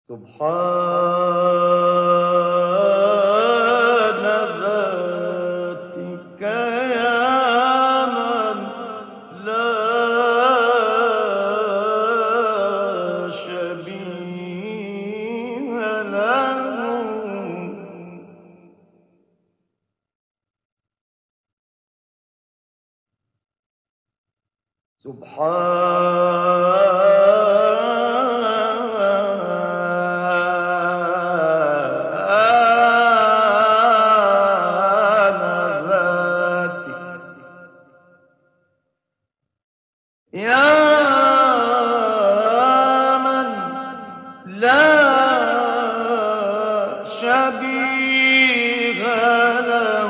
سبحان ذاتك يا من لا شبيه له. يا من لا شبيه له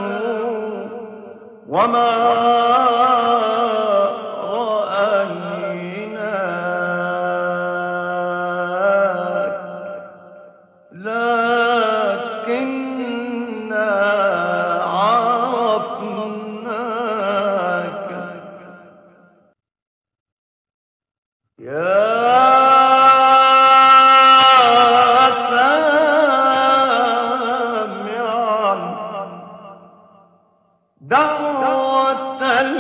وما رأيناك لكننا عرفناك. يا سامعا دعوة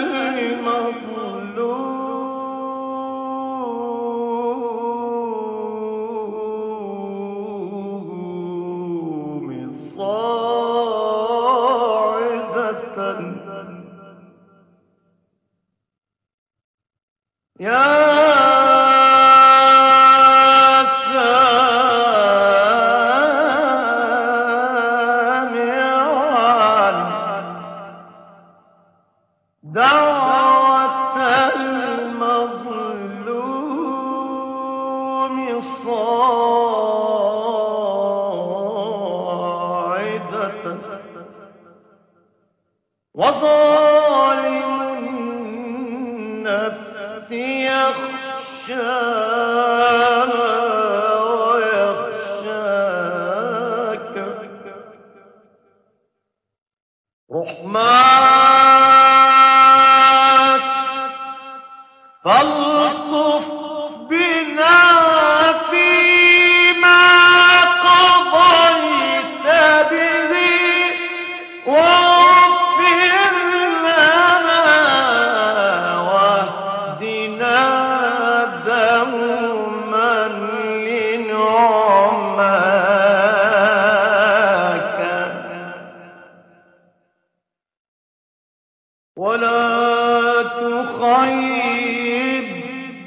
المظلوم صاعدة. يا دعوة المظلوم صاعدة وظالم النفس يخشانا ويخشاك. رحمن فالطف بنا فيما قضيت به واغفر لنا واهدنا دوما لنعماك. ولا تخيب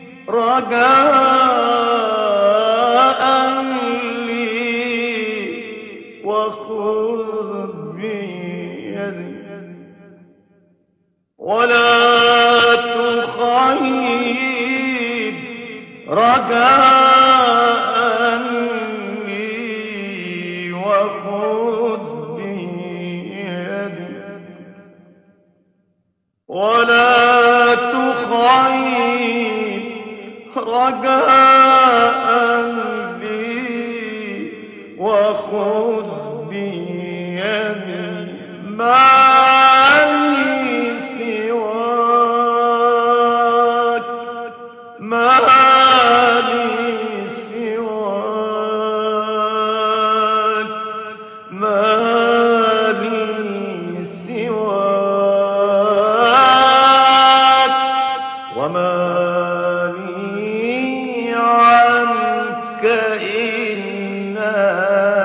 رجاء لي وخذ بيدي. ولا تخيب رجاء لي وخذ بيدي. ولا تخيب رجاء لي وخذ بيدي. ما لي سواك ما لي سواك ما لي سواك وما لي عنك إلا